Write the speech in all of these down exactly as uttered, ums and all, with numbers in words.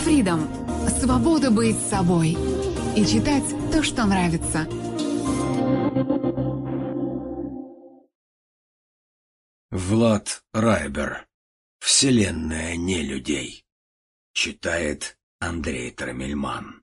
Freedom. Свобода быть собой. И читать то, что нравится. Влад Райбер. Вселенная нелюдей. Читает Андрей Трамельман.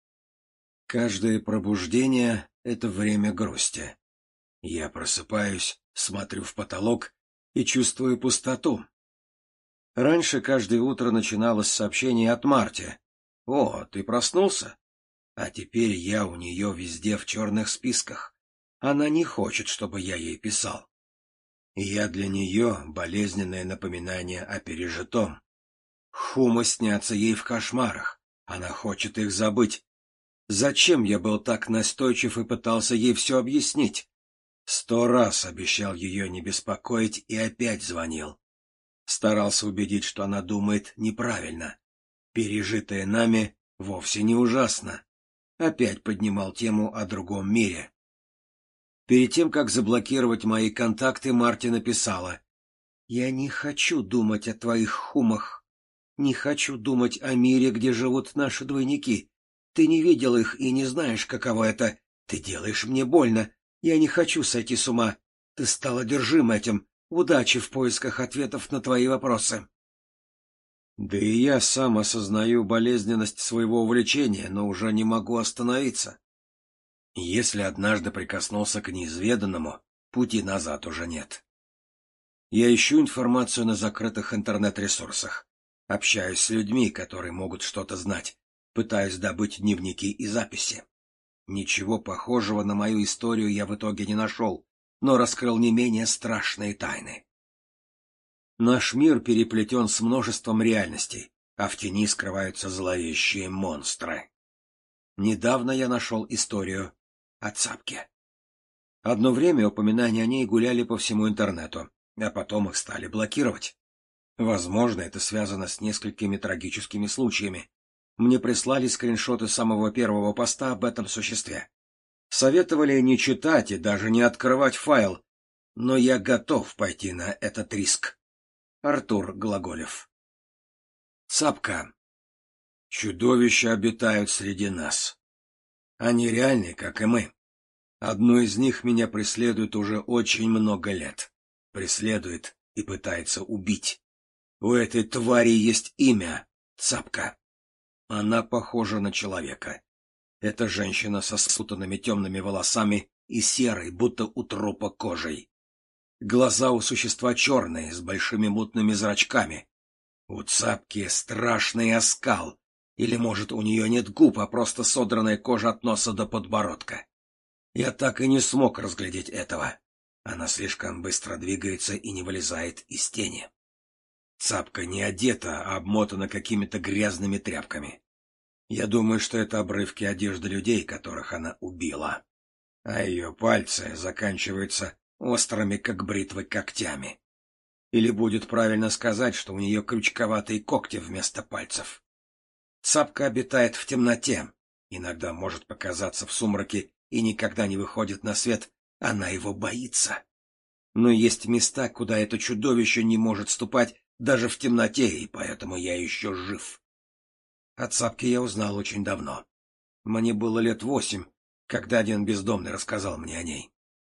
Каждое пробуждение — это время грусти. Я просыпаюсь, смотрю в потолок и чувствую пустоту. Раньше каждое утро начиналось с сообщения от Марти. «О, ты проснулся?» А теперь я у нее везде в черных списках. Она не хочет, чтобы я ей писал. Я для нее болезненное напоминание о пережитом. Хумы снятся ей в кошмарах. Она хочет их забыть. Зачем я был так настойчив и пытался ей все объяснить? Сто раз обещал ее не беспокоить и опять звонил. Старался убедить, что она думает неправильно. Пережитое нами вовсе не ужасно. Опять поднимал тему о другом мире. Перед тем, как заблокировать мои контакты, Марти написала: «Я не хочу думать о твоих хумах. Не хочу думать о мире, где живут наши двойники. Ты не видел их и не знаешь, каково это. Ты делаешь мне больно. Я не хочу сойти с ума. Ты стал одержим этим. Удачи в поисках ответов на твои вопросы». Да и я сам осознаю болезненность своего увлечения, но уже не могу остановиться. Если однажды прикоснулся к неизведанному, пути назад уже нет. Я ищу информацию на закрытых интернет-ресурсах, общаюсь с людьми, которые могут что-то знать, пытаюсь добыть дневники и записи. Ничего похожего на мою историю я в итоге не нашел, но раскрыл не менее страшные тайны. Наш мир переплетен с множеством реальностей, а в тени скрываются зловещие монстры. Недавно я нашел историю о Цапке. Одно время упоминания о ней гуляли по всему интернету, а потом их стали блокировать. Возможно, это связано с несколькими трагическими случаями. Мне прислали скриншоты самого первого поста об этом существе. Советовали не читать и даже не открывать файл, но я готов пойти на этот риск. Артур Глаголев. Цапка. Чудовища обитают среди нас. Они реальны, как и мы. Одно из них меня преследует уже очень много лет. Преследует и пытается убить. У этой твари есть имя — Цапка. Она похожа на человека. Это женщина со спутанными темными волосами и серой, будто у трупа, кожей. Глаза у существа черные, с большими мутными зрачками. У Цапки страшный оскал. Или, может, у нее нет губ, а просто содранная кожа от носа до подбородка. Я так и не смог разглядеть этого. Она слишком быстро двигается и не вылезает из тени. Цапка не одета, а обмотана какими-то грязными тряпками. Я думаю, что это обрывки одежды людей, которых она убила. А ее пальцы заканчиваются острыми, как бритвы, когтями. Или будет правильно сказать, что у нее крючковатые когти вместо пальцев. Цапка обитает в темноте, иногда может показаться в сумраке и никогда не выходит на свет, она его боится. Но есть места, куда это чудовище не может ступать даже в темноте, и поэтому я еще жив. О Цапке я узнал очень давно. Мне было лет восемь, когда один бездомный рассказал мне о ней.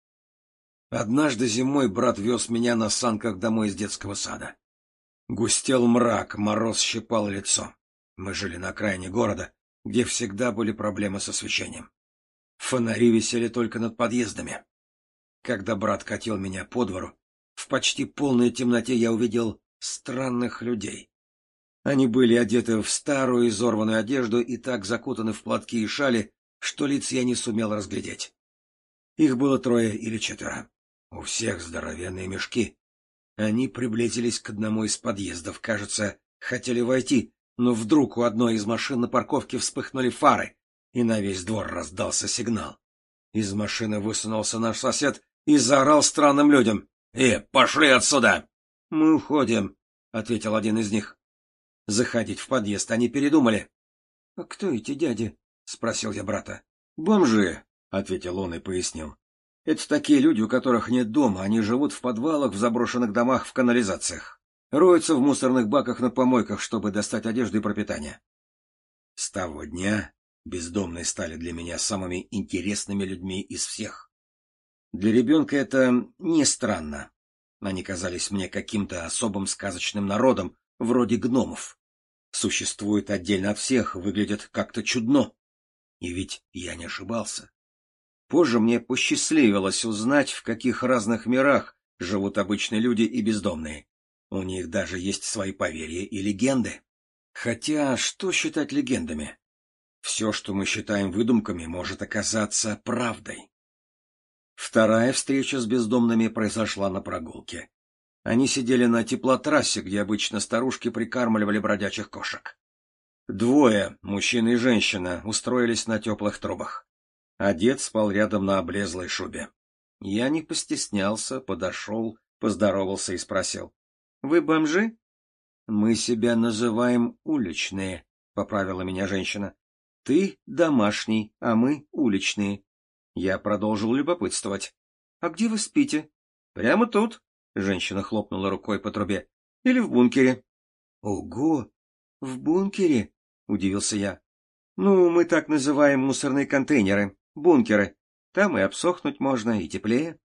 Однажды зимой брат вез меня на санках домой из детского сада. Густел мрак, мороз щипал лицо. Мы жили на окраине города, где всегда были проблемы с освещением. Фонари висели только над подъездами. Когда брат катил меня по двору, в почти полной темноте я увидел странных людей. Они были одеты в старую изорванную одежду и так закутаны в платки и шали, что лиц я не сумел разглядеть. Их было трое или четверо. У всех здоровенные мешки. Они приблизились к одному из подъездов, кажется, хотели войти, но вдруг у одной из машин на парковке вспыхнули фары, и на весь двор раздался сигнал. Из машины высунулся наш сосед и заорал странным людям: «Э, пошли отсюда!» «Мы уходим», — ответил один из них. Заходить в подъезд они передумали. — А кто эти дяди? — спросил я брата. — Бомжи, — ответил он и пояснил. — Это такие люди, у которых нет дома, они живут в подвалах, в заброшенных домах, в канализациях. Роются в мусорных баках на помойках, чтобы достать одежду и пропитание. того дня бездомные стали для меня самыми интересными людьми из всех. Для ребенка это не странно. Они казались мне каким-то особым сказочным народом, вроде гномов. Существуют отдельно от всех, выглядят как-то чудно. И ведь я не ошибался. Позже мне посчастливилось узнать, в каких разных мирах живут обычные люди и бездомные. У них даже есть свои поверья и легенды. Хотя, что считать легендами? Все, что мы считаем выдумками, может оказаться правдой. Вторая встреча с бездомными произошла на прогулке. Они сидели на теплотрассе, где обычно старушки прикармливали бродячих кошек. Двое, мужчина и женщина, устроились на теплых трубах. А дед спал рядом на облезлой шубе. Я не постеснялся, подошел, поздоровался и спросил: — Вы бомжи? — Мы себя называем уличные, — поправила меня женщина. — Ты домашний, а мы уличные. Я продолжил любопытствовать. — А где вы спите? — Прямо тут, — женщина хлопнула рукой по трубе. — Или в бункере. — Ого! В бункере? — удивился я. — Ну, мы так называем мусорные контейнеры, бункеры. Там и обсохнуть можно, и теплее.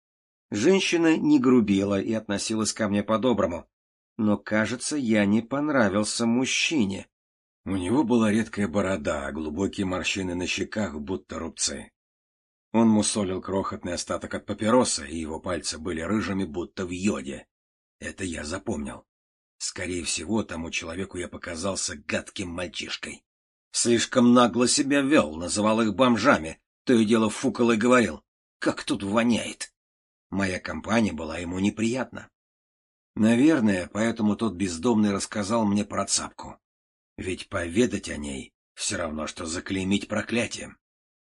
Женщина не грубила и относилась ко мне по-доброму. Но, кажется, я не понравился мужчине. У него была редкая борода, а глубокие морщины на щеках, будто рубцы. Он мусолил крохотный остаток от папироса, и его пальцы были рыжими, будто в йоде. Это я запомнил. Скорее всего, тому человеку я показался гадким мальчишкой. Слишком нагло себя вел, называл их бомжами, то и дело фукал и говорил: «Как тут воняет!» Моя компания была ему неприятна. Наверное, поэтому тот бездомный рассказал мне про Цапку. Ведь поведать о ней все равно, что заклеймить проклятием.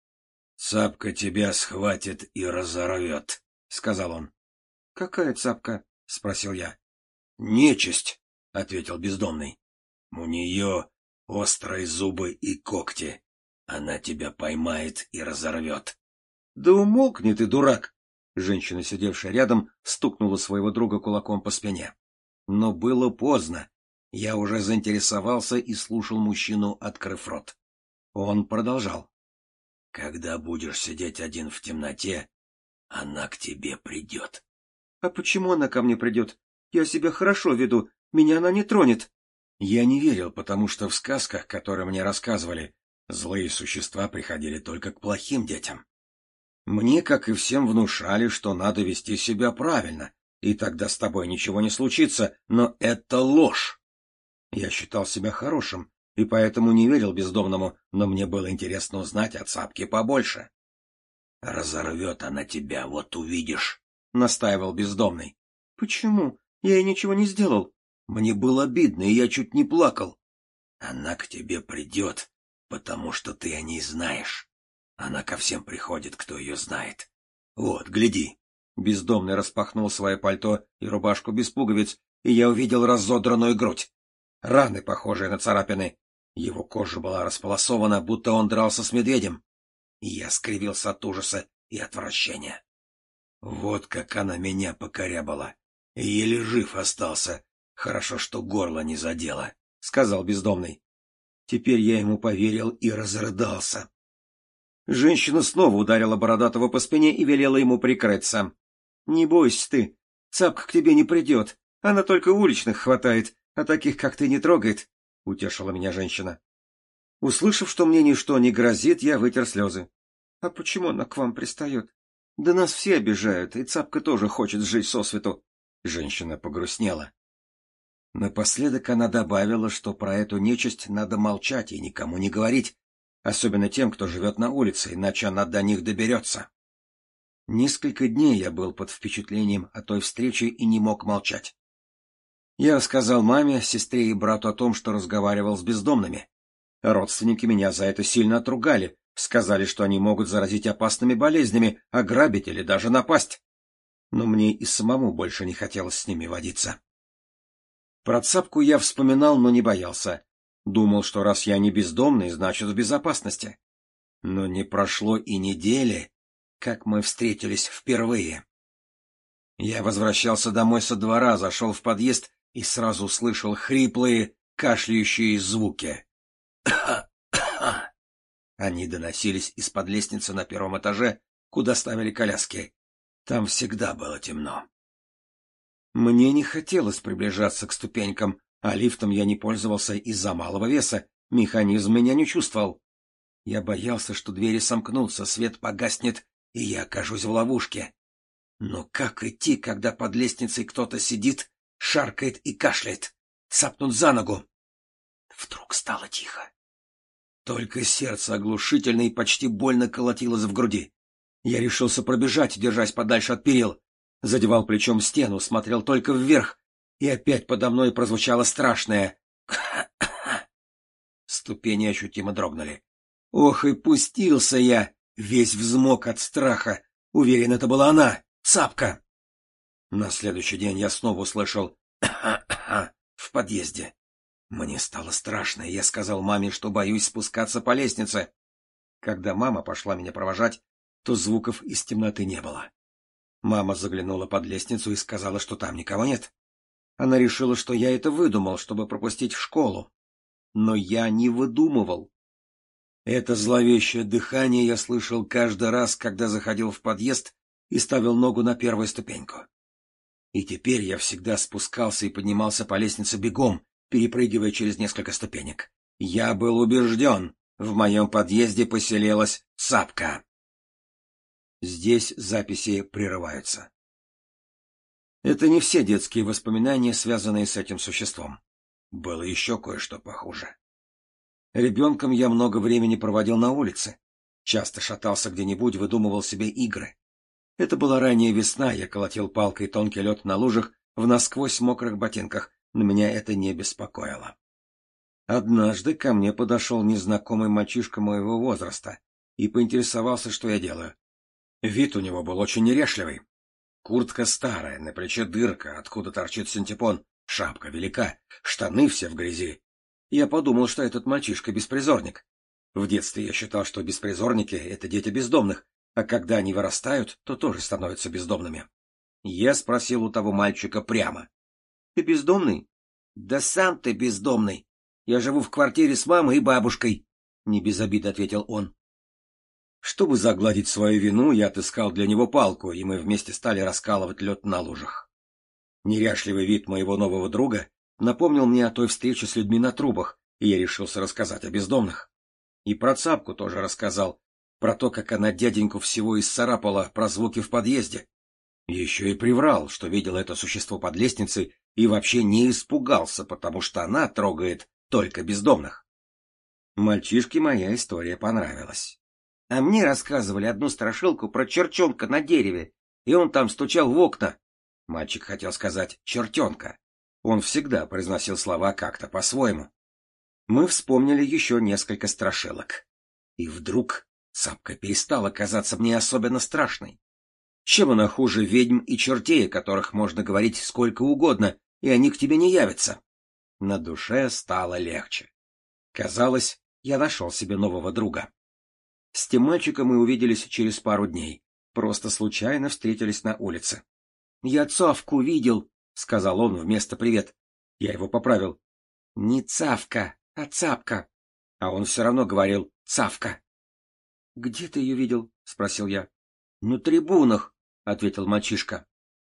«Цапка тебя схватит и разорвет», — сказал он. — Какая Цапка? — спросил я. — Нечисть, — ответил бездомный. — У нее острые зубы и когти. Она тебя поймает и разорвет. — Да умолкни ты, дурак! Женщина, сидевшая рядом, стукнула своего друга кулаком по спине. Но было поздно. Я уже заинтересовался и слушал мужчину, открыв рот. Он продолжал. «Когда будешь сидеть один в темноте, она к тебе придет». — А почему она ко мне придет? Я себя хорошо веду, меня она не тронет. Я не верил, потому что в сказках, которые мне рассказывали, злые существа приходили только к плохим детям. Мне, как и всем, внушали, что надо вести себя правильно, и тогда с тобой ничего не случится, но это ложь. Я считал себя хорошим, и поэтому не верил бездомному, но мне было интересно узнать о Цапке побольше. — Разорвет она тебя, вот увидишь, — настаивал бездомный. — Почему? Я ей ничего не сделал. Мне было обидно, и я чуть не плакал. — Она к тебе придет, потому что ты о ней знаешь. Она ко всем приходит, кто ее знает. Вот, гляди. Бездомный распахнул свое пальто и рубашку без пуговиц, и я увидел разодранную грудь. Раны, похожие на царапины. Его кожа была располосована, будто он дрался с медведем. Я скривился от ужаса и отвращения. Вот как она меня покорябала. Еле жив остался. Хорошо, что горло не задело, — сказал бездомный. Теперь я ему поверил и разрыдался. Женщина снова ударила Бородатого по спине и велела ему прикрыться. — Не бойся ты, Цапка к тебе не придет. Она только уличных хватает, а таких, как ты, не трогает, — утешила меня женщина. Услышав, что мне ничто не грозит, я вытер слезы. — А почему она к вам пристает? — Да нас все обижают, и Цапка тоже хочет жить сосвету. Женщина погрустнела. Напоследок она добавила, что про эту нечисть надо молчать и никому не говорить, особенно тем, кто живет на улице, иначе она до них доберется. Несколько дней я был под впечатлением о той встрече и не мог молчать. Я рассказал маме, сестре и брату о том, что разговаривал с бездомными. Родственники меня за это сильно отругали, сказали, что они могут заразить опасными болезнями, ограбить или даже напасть. Но мне и самому больше не хотелось с ними водиться. Про Цапку я вспоминал, но не боялся. Думал, что раз я не бездомный, значит в безопасности. Но не прошло и недели, как мы встретились впервые. Я возвращался домой со двора, зашел в подъезд и сразу услышал хриплые, кашляющие звуки. Они доносились из-под лестницы на первом этаже, куда ставили коляски. Там всегда было темно. Мне не хотелось приближаться к ступенькам, а лифтом я не пользовался из-за малого веса, механизм меня не чувствовал. Я боялся, что двери сомкнутся, свет погаснет, и я окажусь в ловушке. Но как идти, когда под лестницей кто-то сидит, шаркает и кашляет? Цапнут за ногу. Вдруг стало тихо. Только сердце оглушительно и почти больно колотилось в груди. Я решился пробежать, держась подальше от перил. Задевал плечом стену, смотрел только вверх, и опять подо мной прозвучало страшное ступени ощутимо дрогнули. Ох, и пустился я, весь взмок от страха. Уверен, это была она, Цапка. На следующий день я снова услышал в подъезде. Мне стало страшно, и я сказал маме, что боюсь спускаться по лестнице. Когда мама пошла меня провожать, то звуков из темноты не было. Мама заглянула под лестницу и сказала, что там никого нет. Она решила, что я это выдумал, чтобы пропустить в школу. Но я не выдумывал. Это зловещее дыхание я слышал каждый раз, когда заходил в подъезд и ставил ногу на первую ступеньку. И теперь я всегда спускался и поднимался по лестнице бегом, перепрыгивая через несколько ступенек. Я был убежден, в моем подъезде поселилась Цапка. Здесь записи прерываются. Это не все детские воспоминания, связанные с этим существом. Было еще кое-что похуже. Ребенком я много времени проводил на улице. Часто шатался где-нибудь, выдумывал себе игры. Это была ранняя весна, я колотил палкой тонкий лед на лужах в насквозь мокрых ботинках, но меня это не беспокоило. Однажды ко мне подошел незнакомый мальчишка моего возраста и поинтересовался, что я делаю. Вид у него был очень неряшливый. Куртка старая, на плече дырка, откуда торчит синтепон, шапка велика, штаны все в грязи. Я подумал, что этот мальчишка беспризорник. В детстве я считал, что беспризорники — это дети бездомных, а когда они вырастают, то тоже становятся бездомными. Я спросил у того мальчика прямо. — Ты бездомный? — Да сам ты бездомный. Я живу в квартире с мамой и бабушкой, — не без обиды ответил он. Чтобы загладить свою вину, я отыскал для него палку, и мы вместе стали раскалывать лед на лужах. Неряшливый вид моего нового друга напомнил мне о той встрече с людьми на трубах, и я решился рассказать о бездомных. И про Цапку тоже рассказал, про то, как она дяденьку всего исцарапала, про звуки в подъезде. Еще и приврал, что видел это существо под лестницей и вообще не испугался, потому что она трогает только бездомных. Мальчишке моя история понравилась. А мне рассказывали одну страшилку про чертенка на дереве, и он там стучал в окна. Мальчик хотел сказать «чертенка». Он всегда произносил слова как-то по-своему. Мы вспомнили еще несколько страшилок. И вдруг Цапка перестала казаться мне особенно страшной. Чем она хуже ведьм и чертей, о которых можно говорить сколько угодно, и они к тебе не явятся? На душе стало легче. Казалось, я нашел себе нового друга. С тем мальчиком мы увиделись через пару дней. Просто случайно встретились на улице. — Я Цавку видел, — сказал он вместо «привет». Я его поправил. — Не Цавка, а Цапка. А он все равно говорил «Цавка». — Где ты ее видел? — спросил я. — На трибунах, — ответил мальчишка.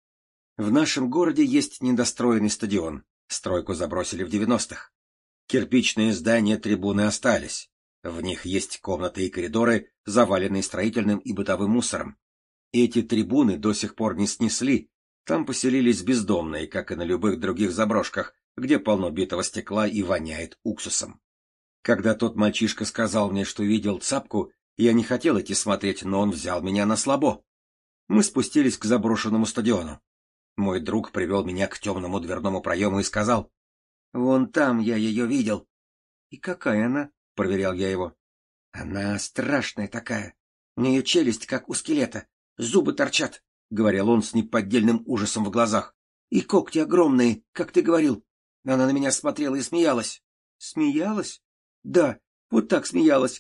В нашем городе есть недостроенный стадион. Стройку забросили в девяностых. Кирпичные здания трибуны остались. В них есть комнаты и коридоры, заваленные строительным и бытовым мусором. Эти трибуны до сих пор не снесли, там поселились бездомные, как и на любых других заброшках, где полно битого стекла и воняет уксусом. Когда тот мальчишка сказал мне, что видел Цапку, я не хотел идти смотреть, но он взял меня на слабо. Мы спустились к заброшенному стадиону. Мой друг привел меня к темному дверному проему и сказал: — Вон там я ее видел. — И какая она? — проверял я его. — Она страшная такая. У нее челюсть, как у скелета. Зубы торчат, — говорил он с неподдельным ужасом в глазах. — И когти огромные, как ты говорил. Она на меня смотрела и смеялась. — Смеялась? — Да, вот так смеялась.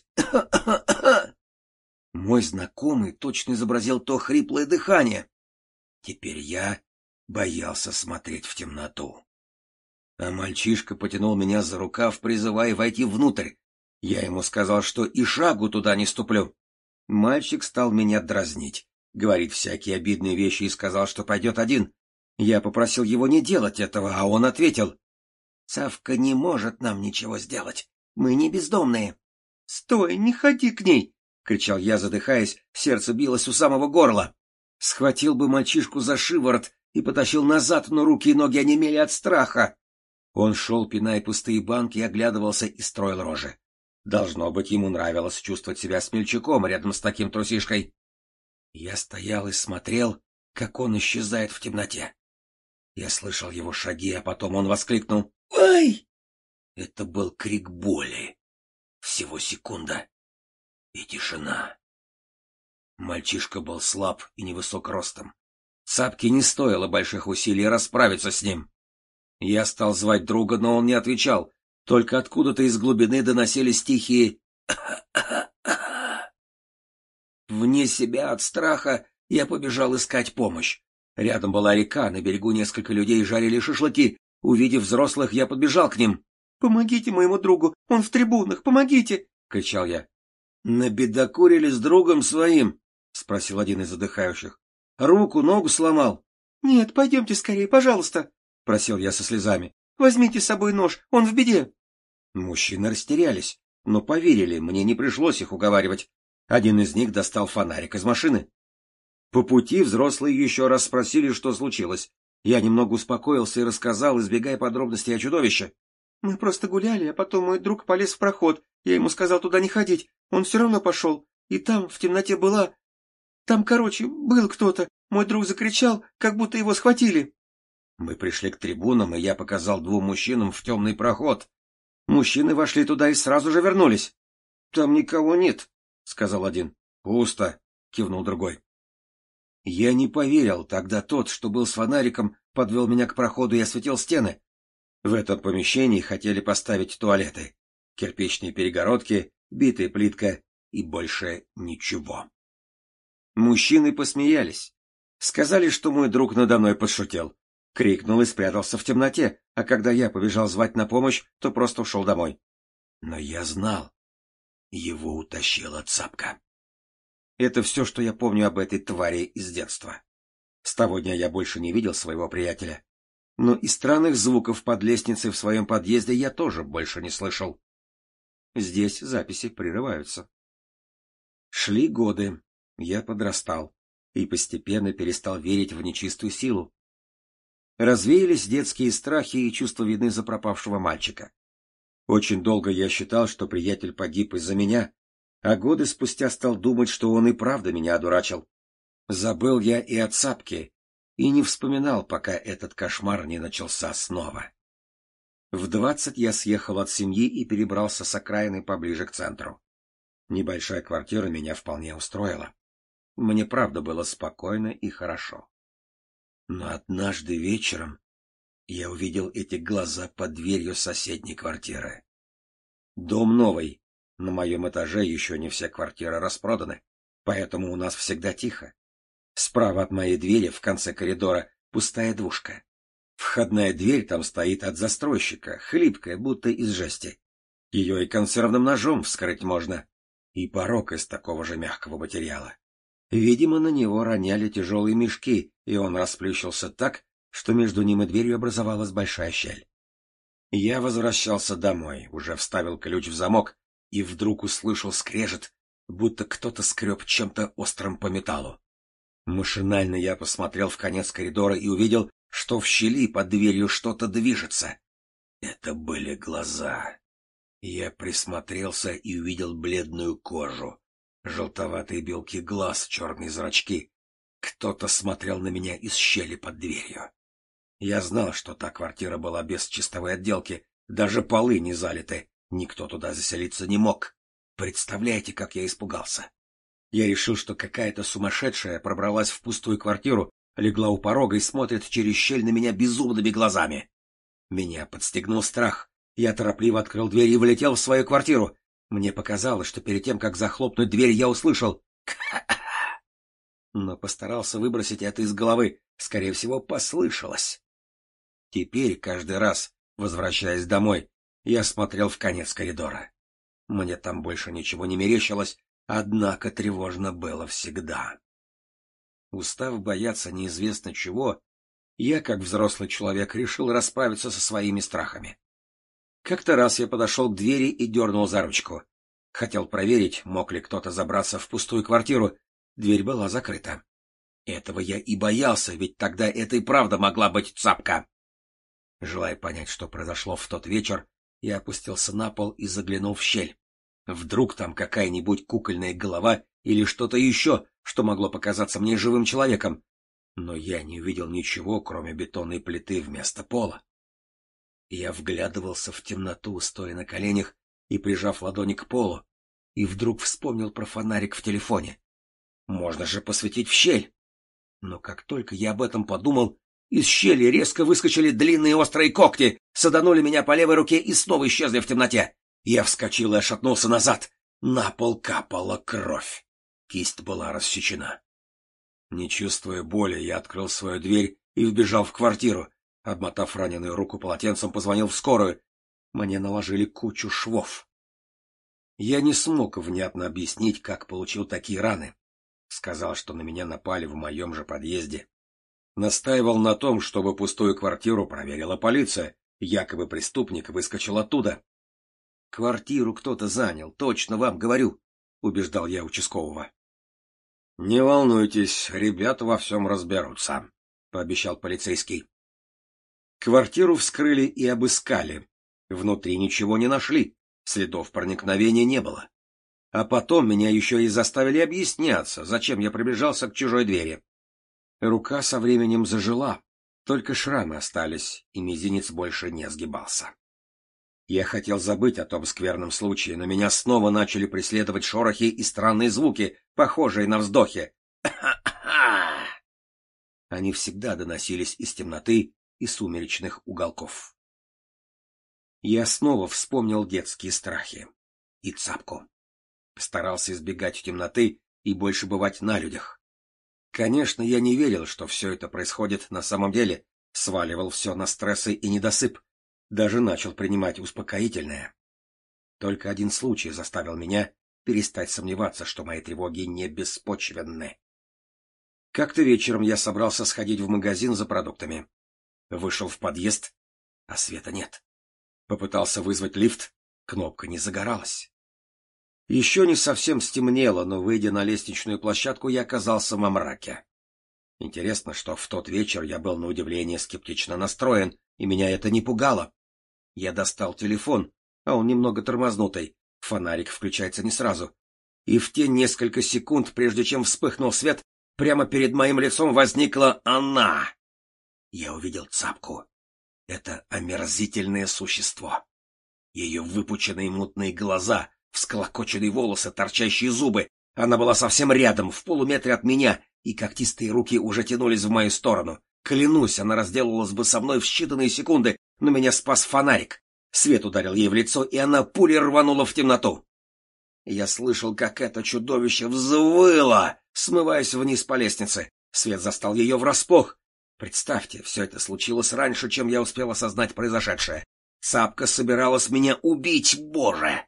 Мой знакомый точно изобразил то хриплое дыхание. Теперь я боялся смотреть в темноту. А мальчишка потянул меня за рукав, призывая войти внутрь. Я ему сказал, что и шагу туда не ступлю. Мальчик стал меня дразнить, говорить всякие обидные вещи и сказал, что пойдет один. Я попросил его не делать этого, а он ответил: «Савка не может нам ничего сделать. Мы не бездомные». «Стой, не ходи к ней!» — кричал я, задыхаясь, сердце билось у самого горла. Схватил бы мальчишку за шиворот и потащил назад, но руки и ноги онемели от страха. Он шел, пиная пустые банки, оглядывался и строил рожи. Должно быть, ему нравилось чувствовать себя смельчаком рядом с таким трусишкой. Я стоял и смотрел, как он исчезает в темноте. Я слышал его шаги, а потом он воскликнул: «Ай!» Это был крик боли. Всего секунда. И тишина. Мальчишка был слаб и невысок ростом. Цапке не стоило больших усилий расправиться с ним. Я стал звать друга, но он не отвечал. Только откуда-то из глубины доносились тихие Вне себя от страха я побежал искать помощь. Рядом была река, на берегу несколько людей жарили шашлыки. Увидев взрослых, я подбежал к ним. «Помогите моему другу, он в трибунах, помогите!» — кричал я. «Набедокурили с другом своим?» — спросил один из задыхающих. «Руку, ногу сломал?» «Нет, пойдемте скорее, пожалуйста!» — просил я со слезами. «Возьмите с собой нож, он в беде!» Мужчины растерялись, но поверили, мне не пришлось их уговаривать. Один из них достал фонарик из машины. По пути взрослые еще раз спросили, что случилось. Я немного успокоился и рассказал, избегая подробностей о чудовище. «Мы просто гуляли, а потом мой друг полез в проход. Я ему сказал туда не ходить. Он все равно пошел. И там, в темноте была... Там, короче, был кто-то. Мой друг закричал, как будто его схватили». Мы пришли к трибунам, и я показал двум мужчинам в темный проход. Мужчины вошли туда и сразу же вернулись. «Там никого нет», — сказал один. «Пусто», — кивнул другой. Я не поверил, тогда тот, что был с фонариком, подвел меня к проходу и осветил стены. В этом помещении хотели поставить туалеты, кирпичные перегородки, битая плитка и больше ничего. Мужчины посмеялись. Сказали, что мой друг надо мной подшутил. Крикнул и спрятался в темноте, а когда я побежал звать на помощь, то просто ушел домой. Но я знал. Его утащила Цапка. Это все, что я помню об этой твари из детства. С того дня я больше не видел своего приятеля. Но и странных звуков под лестницей в своем подъезде я тоже больше не слышал. Здесь записи прерываются. Шли годы, я подрастал и постепенно перестал верить в нечистую силу. Развеялись детские страхи и чувство вины за пропавшего мальчика. Очень долго я считал, что приятель погиб из-за меня, а годы спустя стал думать, что он и правда меня одурачил. Забыл я и о Цапке, и не вспоминал, пока этот кошмар не начался снова. В двадцать я съехал от семьи и перебрался с окраины поближе к центру. Небольшая квартира меня вполне устроила. Мне правда было спокойно и хорошо. Но однажды вечером я увидел эти глаза под дверью соседней квартиры. Дом новый. На моем этаже еще не все квартиры распроданы, поэтому у нас всегда тихо. Справа от моей двери в конце коридора пустая двушка. Входная дверь там стоит от застройщика, хлипкая, будто из жести. Ее и консервным ножом вскрыть можно. И порог из такого же мягкого материала. Видимо, на него роняли тяжелые мешки, и он расплющился так, что между ним и дверью образовалась большая щель. Я возвращался домой, уже вставил ключ в замок, и вдруг услышал скрежет, будто кто-то скреб чем-то острым по металлу. Машинально я посмотрел в конец коридора и увидел, что в щели под дверью что-то движется. Это были глаза. Я присмотрелся и увидел бледную кожу, желтоватые белки глаз, черные зрачки. Кто-то смотрел на меня из щели под дверью. Я знал, что та квартира была без чистовой отделки, даже полы не залиты. Никто туда заселиться не мог. Представляете, как я испугался? Я решил, что какая-то сумасшедшая пробралась в пустую квартиру, легла у порога и смотрит через щель на меня безумными глазами. Меня подстегнул страх. Я торопливо открыл дверь и влетел в свою квартиру. Мне показалось, что перед тем, как захлопнуть дверь, я услышал «Ка-ха-ха!», но постарался выбросить это из головы. Скорее всего, послышалось. Теперь, каждый раз, возвращаясь домой, я смотрел в конец коридора. Мне там больше ничего не мерещилось, однако тревожно было всегда. Устав бояться неизвестно чего, я, как взрослый человек, решил расправиться со своими страхами. Как-то раз я подошел к двери и дернул за ручку. Хотел проверить, мог ли кто-то забраться в пустую квартиру. Дверь была закрыта. Этого я и боялся, ведь тогда это и правда могла быть Цапка. Желая понять, что произошло в тот вечер, я опустился на пол и заглянул в щель. Вдруг там какая-нибудь кукольная голова или что-то еще, что могло показаться мне живым человеком. Но я не увидел ничего, кроме бетонной плиты вместо пола. Я вглядывался в темноту, стоя на коленях и прижав ладони к полу, и вдруг вспомнил про фонарик в телефоне. Можно же посветить в щель. Но как только я об этом подумал, из щели резко выскочили длинные острые когти, саданули меня по левой руке и снова исчезли в темноте. Я вскочил и отшатнулся назад. На пол капала кровь. Кисть была рассечена. Не чувствуя боли, я открыл свою дверь и вбежал в квартиру. Обмотав раненую руку полотенцем, позвонил в скорую. Мне наложили кучу швов. Я не смог внятно объяснить, как получил такие раны. Сказал, что на меня напали в моем же подъезде. Настаивал на том, чтобы пустую квартиру проверила полиция. Якобы преступник выскочил оттуда. — Квартиру кто-то занял, точно вам говорю, — убеждал я участкового. — Не волнуйтесь, ребята во всем разберутся, — пообещал полицейский. Квартиру вскрыли и обыскали. Внутри ничего не нашли, следов проникновения не было. А потом меня еще и заставили объясняться, зачем я приближался к чужой двери. Рука со временем зажила, только шрамы остались, и мизинец больше не сгибался. Я хотел забыть о том скверном случае, но меня снова начали преследовать шорохи и странные звуки, похожие на вздохи. Они всегда доносились из темноты и сумеречных уголков. Я снова вспомнил детские страхи и Цапку. Старался избегать темноты и больше бывать на людях. Конечно, я не верил, что все это происходит на самом деле, сваливал все на стрессы и недосып, даже начал принимать успокоительное. Только один случай заставил меня перестать сомневаться, что мои тревоги не беспочвенны. Как-то вечером я собрался сходить в магазин за продуктами. Вышел в подъезд, а света нет. Попытался вызвать лифт, кнопка не загоралась. Еще не совсем стемнело, но, выйдя на лестничную площадку, я оказался во мраке. Интересно, что в тот вечер я был на удивление скептично настроен, и меня это не пугало. Я достал телефон, а он немного тормознутый, фонарик включается не сразу. И в те несколько секунд, прежде чем вспыхнул свет, прямо перед моим лицом возникла она. Я увидел Цапку. Это омерзительное существо. Ее выпученные мутные глаза, всклокоченные волосы, торчащие зубы. Она была совсем рядом, в полуметре от меня, и когтистые руки уже тянулись в мою сторону. Клянусь, она разделалась бы со мной в считанные секунды, но меня спас фонарик. Свет ударил ей в лицо, и она пулей рванула в темноту. Я слышал, как это чудовище взвыло, смываясь вниз по лестнице. Свет застал ее врасплох. Представьте, все это случилось раньше, чем я успел осознать произошедшее. Цапка собиралась меня убить, боже!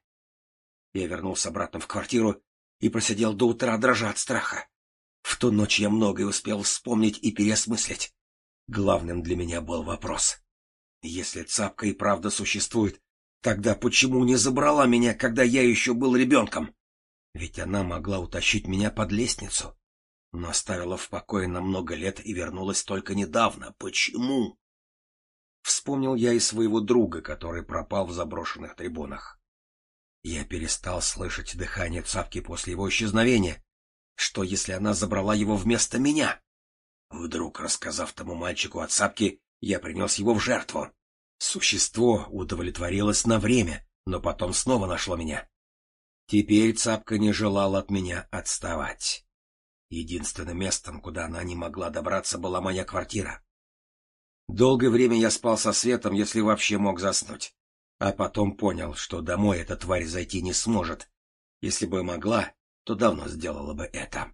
Я вернулся обратно в квартиру и просидел до утра, дрожа от страха. В ту ночь я многое успел вспомнить и переосмыслить. Главным для меня был вопрос. Если Цапка и правда существует, тогда почему не забрала меня, когда я еще был ребенком? Ведь она могла утащить меня под лестницу, но оставила в покое на много лет и вернулась только недавно. Почему? Вспомнил я и своего друга, который пропал в заброшенных трибунах. Я перестал слышать дыхание Цапки после его исчезновения. Что, если она забрала его вместо меня? Вдруг, рассказав тому мальчику о Цапке, я принес его в жертву. Существо удовлетворилось на время, но потом снова нашло меня. Теперь Цапка не желала от меня отставать. Единственным местом, куда она не могла добраться, была моя квартира. Долгое время я спал со светом, если вообще мог заснуть. А потом понял, что домой эта тварь зайти не сможет. Если бы могла, то давно сделала бы это.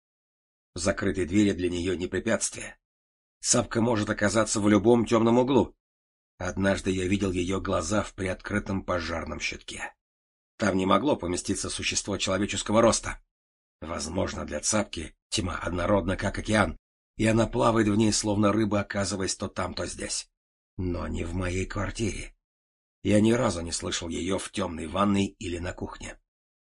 Закрытые двери для нее не препятствие. Цапка может оказаться в любом темном углу. Однажды я видел ее глаза в приоткрытом пожарном щитке. Там не могло поместиться существо человеческого роста. Возможно, для цапки тьма однородна, как океан, и она плавает в ней, словно рыба, оказываясь то там, то здесь. Но не в моей квартире. Я ни разу не слышал ее в темной ванной или на кухне.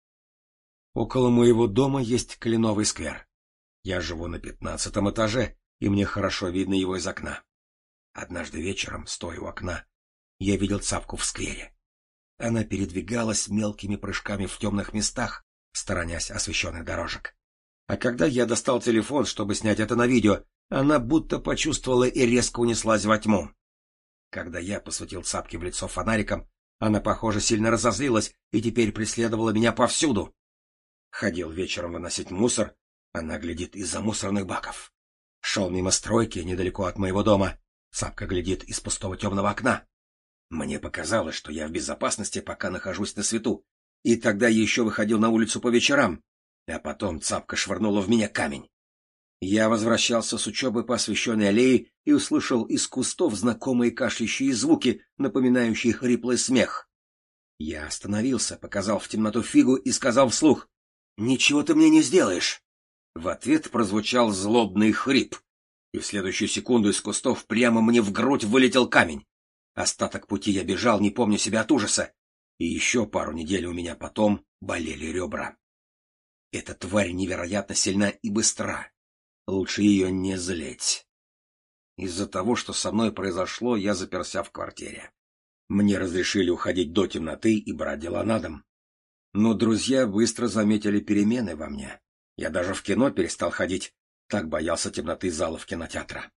Около моего дома есть кленовый сквер. Я живу на пятнадцатом этаже, и мне хорошо видно его из окна. Однажды вечером, стоя у окна, я видел цапку в сквере. Она передвигалась мелкими прыжками в темных местах, сторонясь освещенных дорожек. А когда я достал телефон, чтобы снять это на видео, она будто почувствовала и резко унеслась во тьму. Когда я посветил цапке в лицо фонариком, она, похоже, сильно разозлилась и теперь преследовала меня повсюду. Ходил вечером выносить мусор, она глядит из-за мусорных баков. Шел мимо стройки недалеко от моего дома, цапка глядит из пустого темного окна. Мне показалось, что я в безопасности, пока нахожусь на свету, и тогда я еще выходил на улицу по вечерам, а потом цапка швырнула в меня камень. Я возвращался с учебы по освещенной аллее и услышал из кустов знакомые кашляющие звуки, напоминающие хриплый смех. Я остановился, показал в темноту фигу и сказал вслух: «Ничего ты мне не сделаешь!» В ответ прозвучал злобный хрип, и в следующую секунду из кустов прямо мне в грудь вылетел камень. Остаток пути я бежал, не помню себя от ужаса, и еще пару недель у меня потом болели ребра. Эта тварь невероятно сильна и быстра. Лучше ее не злить. Из-за того, что со мной произошло, я заперся в квартире. Мне разрешили уходить до темноты и брать дела на дом. Но друзья быстро заметили перемены во мне. Я даже в кино перестал ходить, так боялся темноты залов кинотеатра.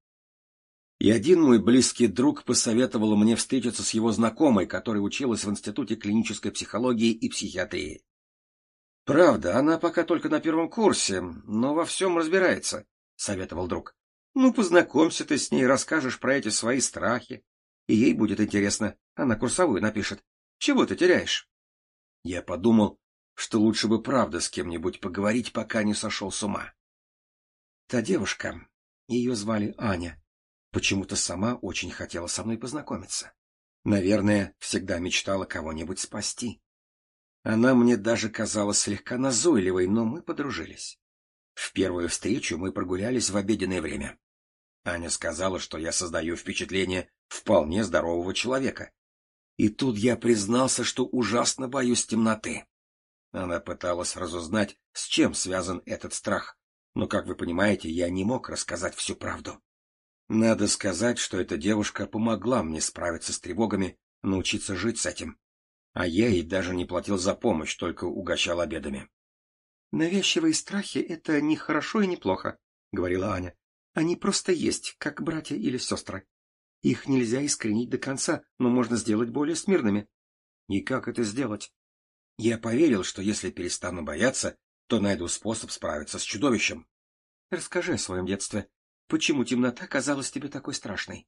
И один мой близкий друг посоветовал мне встретиться с его знакомой, которая училась в Институте клинической психологии и психиатрии. Правда, она пока только на первом курсе, но во всем разбирается, — советовал друг. Ну, познакомься ты с ней, расскажешь про эти свои страхи. И ей будет интересно, она курсовую напишет. Чего ты теряешь? Я подумал, что лучше бы правда с кем-нибудь поговорить, пока не сошел с ума. Та девушка, ее звали Аня, почему-то сама очень хотела со мной познакомиться. Наверное, всегда мечтала кого-нибудь спасти. Она мне даже казалась слегка назойливой, но мы подружились. В первую встречу мы прогулялись в обеденное время. Аня сказала, что я создаю впечатление вполне здорового человека. И тут я признался, что ужасно боюсь темноты. Она пыталась разузнать, с чем связан этот страх, но, как вы понимаете, я не мог рассказать всю правду. Надо сказать, что эта девушка помогла мне справиться с тревогами, научиться жить с этим. А я ей даже не платил за помощь, только угощал обедами. — Навязчивые страхи — это не хорошо и не плохо, — говорила Аня. — Они просто есть, как братья или сестры. Их нельзя искоренить до конца, но можно сделать более смирными. И как это сделать? Я поверил, что если перестану бояться, то найду способ справиться с чудовищем. Расскажи о своем детстве. Почему темнота казалась тебе такой страшной?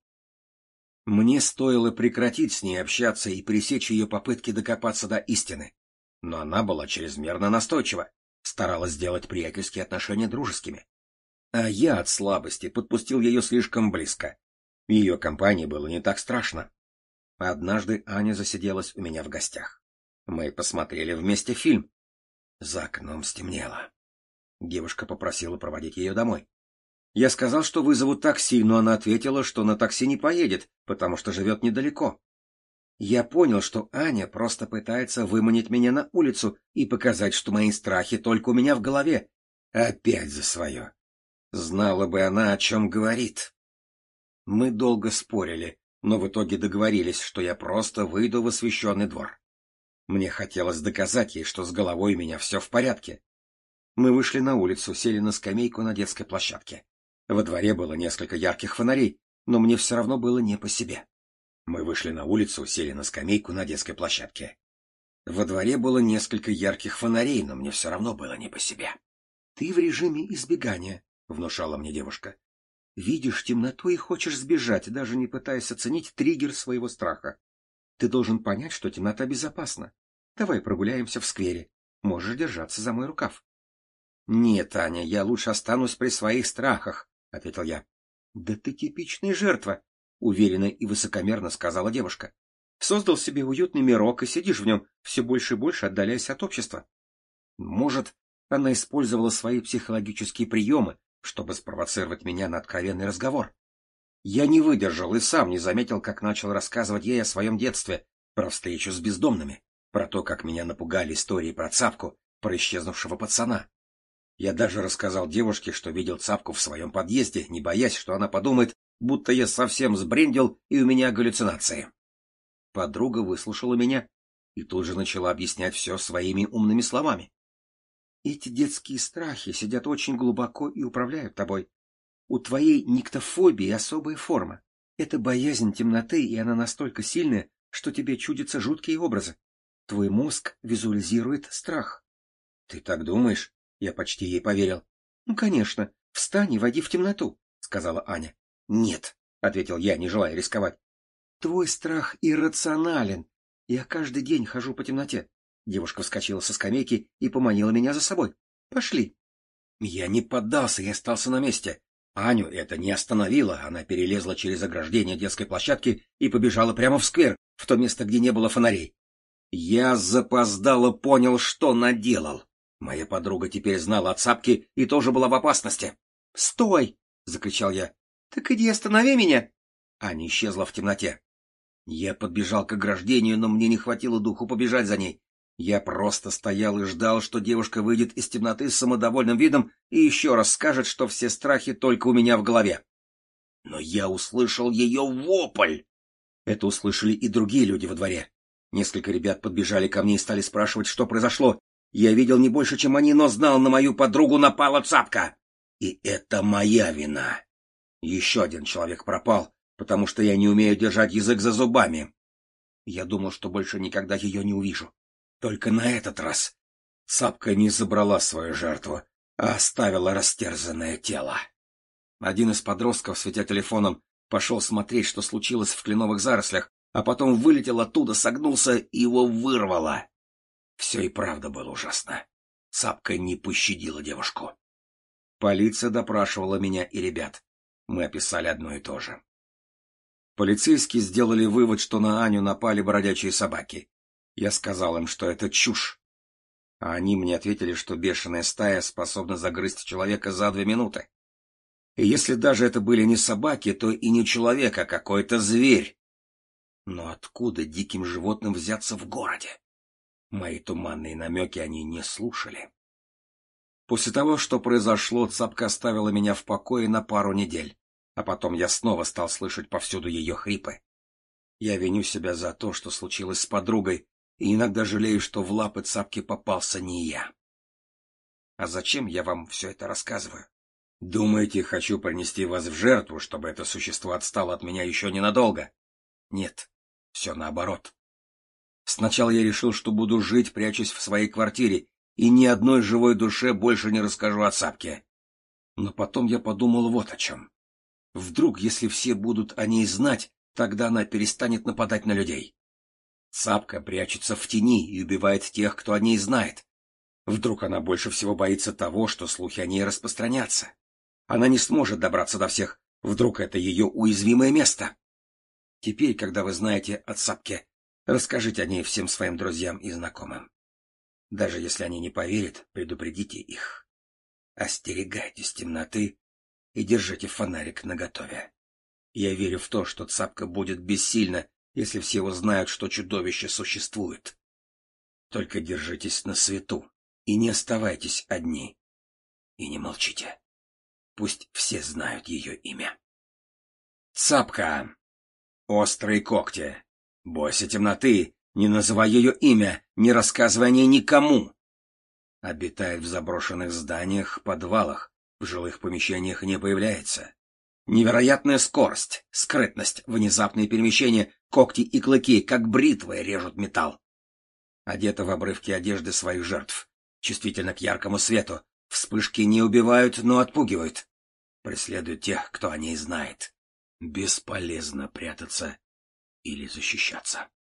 Мне стоило прекратить с ней общаться и пресечь ее попытки докопаться до истины. Но она была чрезмерно настойчива, старалась сделать приятельские отношения дружескими. А я от слабости подпустил ее слишком близко. В ее компании было не так страшно. Однажды Аня засиделась у меня в гостях. Мы посмотрели вместе фильм. За окном стемнело. Девушка попросила проводить ее домой. Я сказал, что вызову такси, но она ответила, что на такси не поедет, потому что живет недалеко. Я понял, что Аня просто пытается выманить меня на улицу и показать, что мои страхи только у меня в голове. Опять за свое. Знала бы она, о чем говорит. Мы долго спорили, но в итоге договорились, что я просто выйду в освещенный двор. Мне хотелось доказать ей, что с головой у меня все в порядке. Мы вышли на улицу, сели на скамейку на детской площадке. Во дворе было несколько ярких фонарей, но мне все равно было не по себе. Мы вышли на улицу, сели на скамейку на детской площадке. Во дворе было несколько ярких фонарей, но мне все равно было не по себе. — Ты в режиме избегания, — внушала мне девушка. — Видишь темноту и хочешь сбежать, даже не пытаясь оценить триггер своего страха. Ты должен понять, что темнота безопасна. Давай прогуляемся в сквере. Можешь держаться за мой рукав. — Нет, Аня, я лучше останусь при своих страхах, — ответил я. — Да ты типичная жертва, — уверенно и высокомерно сказала девушка. Создал себе уютный мирок и сидишь в нем, все больше и больше отдаляясь от общества. Может, она использовала свои психологические приемы, чтобы спровоцировать меня на откровенный разговор. Я не выдержал и сам не заметил, как начал рассказывать ей о своем детстве, про встречу с бездомными, про то, как меня напугали истории про Цапку, про исчезнувшего пацана. Я даже рассказал девушке, что видел Цапку в своем подъезде, не боясь, что она подумает, будто я совсем сбрендил и у меня галлюцинации. Подруга выслушала меня и тут же начала объяснять все своими умными словами. Эти детские страхи сидят очень глубоко и управляют тобой. У твоей никтофобии особая форма. Это боязнь темноты, и она настолько сильная, что тебе чудятся жуткие образы. Твой мозг визуализирует страх. — Ты так думаешь? Я почти ей поверил. — Ну, конечно. Встань и войди в темноту, — сказала Аня. — Нет, — ответил я, не желая рисковать. — Твой страх иррационален. Я каждый день хожу по темноте. Девушка вскочила со скамейки и поманила меня за собой. — Пошли. Я не поддался и остался на месте. Аню это не остановило. Она перелезла через ограждение детской площадки и побежала прямо в сквер, в то место, где не было фонарей. Я запоздало понял, что наделал. Моя подруга теперь знала о Цапке и тоже была в опасности. — Стой! — закричал я. — Так иди останови меня! Аня исчезла в темноте. Я подбежал к ограждению, но мне не хватило духу побежать за ней. Я просто стоял и ждал, что девушка выйдет из темноты с самодовольным видом и еще раз скажет, что все страхи только у меня в голове. Но я услышал ее вопль. Это услышали и другие люди во дворе. Несколько ребят подбежали ко мне и стали спрашивать, что произошло. Я видел не больше, чем они, но знал, на мою подругу напала Цапка. И это моя вина. Еще один человек пропал, потому что я не умею держать язык за зубами. Я думал, что больше никогда ее не увижу. Только на этот раз Цапка не забрала свою жертву, а оставила растерзанное тело. Один из подростков, светя телефоном, пошел смотреть, что случилось в кленовых зарослях, а потом вылетел оттуда, согнулся и его вырвало. Все и правда было ужасно. Цапка не пощадила девушку. Полиция допрашивала меня и ребят. Мы описали одно и то же. Полицейские сделали вывод, что на Аню напали бродячие собаки. Я сказал им, что это чушь. А они мне ответили, что бешеная стая способна загрызть человека за две минуты. И если даже это были не собаки, то и не человек, а какой-то зверь. Но откуда диким животным взяться в городе? Мои туманные намеки они не слушали. После того, что произошло, Цапка оставила меня в покое на пару недель, а потом я снова стал слышать повсюду ее хрипы. Я виню себя за то, что случилось с подругой, и иногда жалею, что в лапы Цапки попался не я. А зачем я вам все это рассказываю? Думаете, хочу принести вас в жертву, чтобы это существо отстало от меня еще ненадолго? Нет, все наоборот. Сначала я решил, что буду жить, прячась в своей квартире, и ни одной живой душе больше не расскажу о Цапке. Но потом я подумал вот о чем. Вдруг, если все будут о ней знать, тогда она перестанет нападать на людей. Цапка прячется в тени и убивает тех, кто о ней знает. Вдруг она больше всего боится того, что слухи о ней распространятся. Она не сможет добраться до всех. Вдруг это ее уязвимое место. Теперь, когда вы знаете о Цапке, расскажите о ней всем своим друзьям и знакомым. Даже если они не поверят, предупредите их. Остерегайтесь темноты и держите фонарик наготове. Я верю в то, что Цапка будет бессильна, если все узнают, что чудовище существует. Только держитесь на свету и не оставайтесь одни. И не молчите. Пусть все знают ее имя. Цапка. Острые когти. Бойся темноты. Не называй ее имя, не рассказывай о ней никому. Обитает в заброшенных зданиях, подвалах, в жилых помещениях не появляется. Невероятная скорость, скрытность, внезапные перемещения, когти и клыки, как бритвы, режут металл. Одета в обрывки одежды своих жертв, чувствительна к яркому свету, вспышки не убивают, но отпугивают. Преследуют тех, кто о ней знает. Бесполезно прятаться или защищаться.